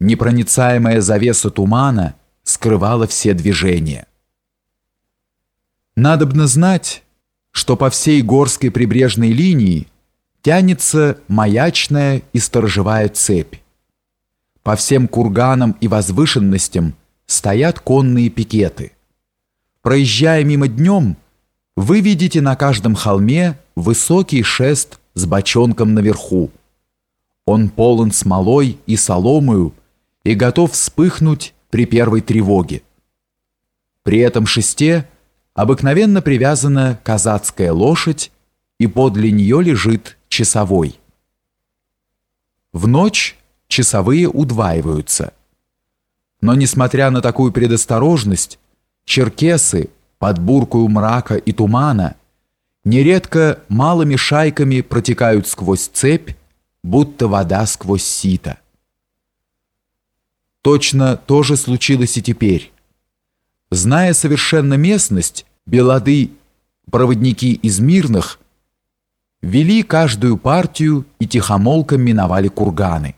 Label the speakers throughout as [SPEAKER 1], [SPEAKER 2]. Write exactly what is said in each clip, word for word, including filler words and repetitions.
[SPEAKER 1] Непроницаемая завеса тумана скрывала все движения. Надобно знать, что по всей горской прибрежной линии тянется маячная и сторожевая цепь. По всем курганам и возвышенностям стоят конные пикеты. Проезжая мимо днем, вы видите на каждом холме высокий шест с бочонком наверху. Он полон смолой и соломою и готов вспыхнуть при первой тревоге. При этом шесте обыкновенно привязана казацкая лошадь, и подле нее лежит часовой. В ночь часовые удваиваются. Но, несмотря на такую предосторожность, черкесы под буркою мрака и тумана нередко малыми шайками протекают сквозь цепь, будто вода сквозь сито. Точно то же случилось и теперь. Зная совершенно местность, белады, проводники из мирных, вели каждую партию и тихомолком миновали курганы.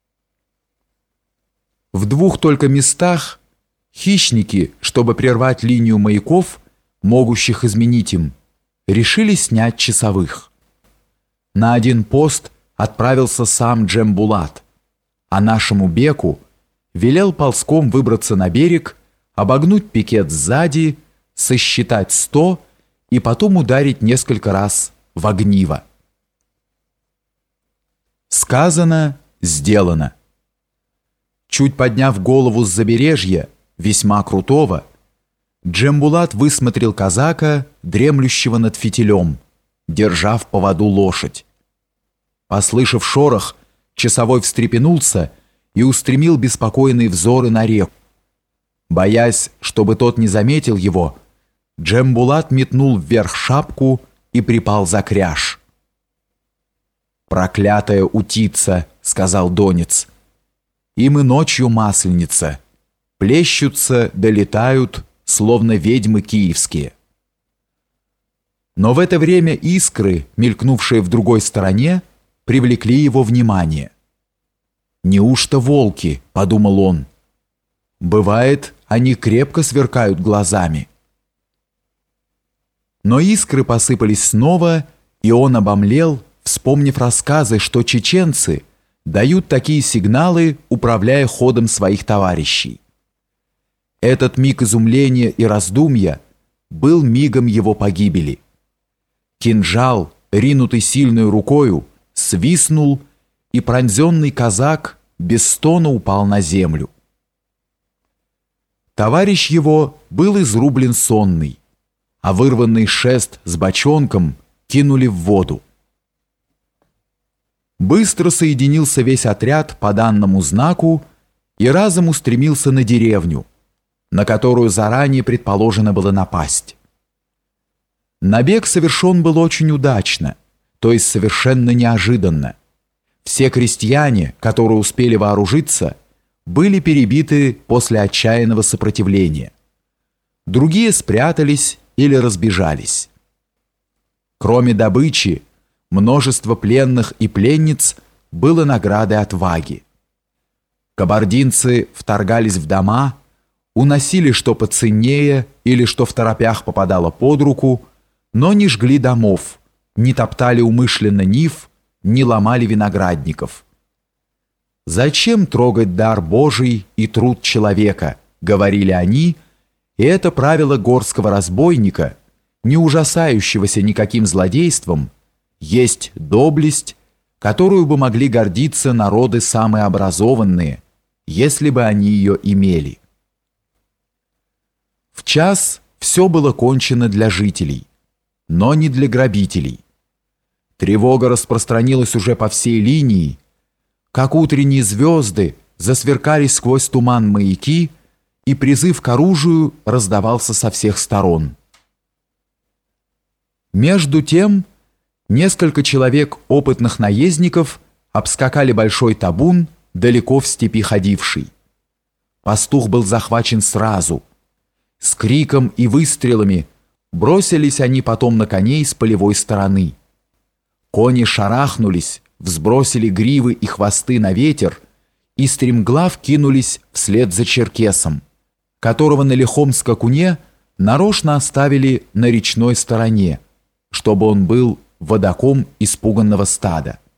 [SPEAKER 1] В двух только местах хищники, чтобы прервать линию маяков, могущих изменить им, решили снять часовых. На один пост отправился сам Джембулат, а нашему беку велел ползком выбраться на берег, обогнуть пикет сзади, сосчитать сто и потом ударить несколько раз в огниво. Сказано, сделано. Чуть подняв голову с забережья, весьма крутого, Джембулат высмотрел казака, дремлющего над фитилем, держа в поводу лошадь. Послышав шорох, часовой встрепенулся и устремил беспокойные взоры на реку. Боясь, чтобы тот не заметил его, Джембулат метнул вверх шапку и припал за кряж. «Проклятая утица», — сказал донец, — «им и ночью масленица, плещутся, долетают, словно ведьмы киевские». Но в это время искры, мелькнувшие в другой стороне, привлекли его внимание. «Неужто волки?» — подумал он. «Бывает, они крепко сверкают глазами». Но искры посыпались снова, и он обомлел, вспомнив рассказы, что чеченцы дают такие сигналы, управляя ходом своих товарищей. Этот миг изумления и раздумья был мигом его погибели. Кинжал, ринутый сильной рукою, свистнул, и пронзенный казак без стона упал на землю. Товарищ его был изрублен сонный, а вырванный шест с бочонком кинули в воду. Быстро соединился весь отряд по данному знаку и разом устремился на деревню, на которую заранее предположено было напасть. Набег совершен был очень удачно, то есть совершенно неожиданно. Все крестьяне, которые успели вооружиться, были перебиты после отчаянного сопротивления. Другие спрятались или разбежались. Кроме добычи, множество пленных и пленниц было наградой отваги. Кабардинцы вторгались в дома, уносили что поценнее или что в торопях попадало под руку, но не жгли домов, не топтали умышленно нив, не ломали виноградников. «Зачем трогать дар Божий и труд человека?» — говорили они, и это правило горского разбойника, не ужасающегося никаким злодейством, есть доблесть, которую бы могли гордиться народы самые образованные, если бы они ее имели. В час все было кончено для жителей, но не для грабителей. Тревога распространилась уже по всей линии, как утренние звезды засверкали сквозь туман маяки, и призыв к оружию раздавался со всех сторон. Между тем, несколько человек опытных наездников обскакали большой табун, далеко в степи ходивший. Пастух был захвачен сразу. С криком и выстрелами бросились они потом на коней с полевой стороны. Кони шарахнулись, взбросили гривы и хвосты на ветер и стремглав кинулись вслед за черкесом, которого на лихом скакуне нарочно оставили на речной стороне, чтобы он был водоком испуганного стада.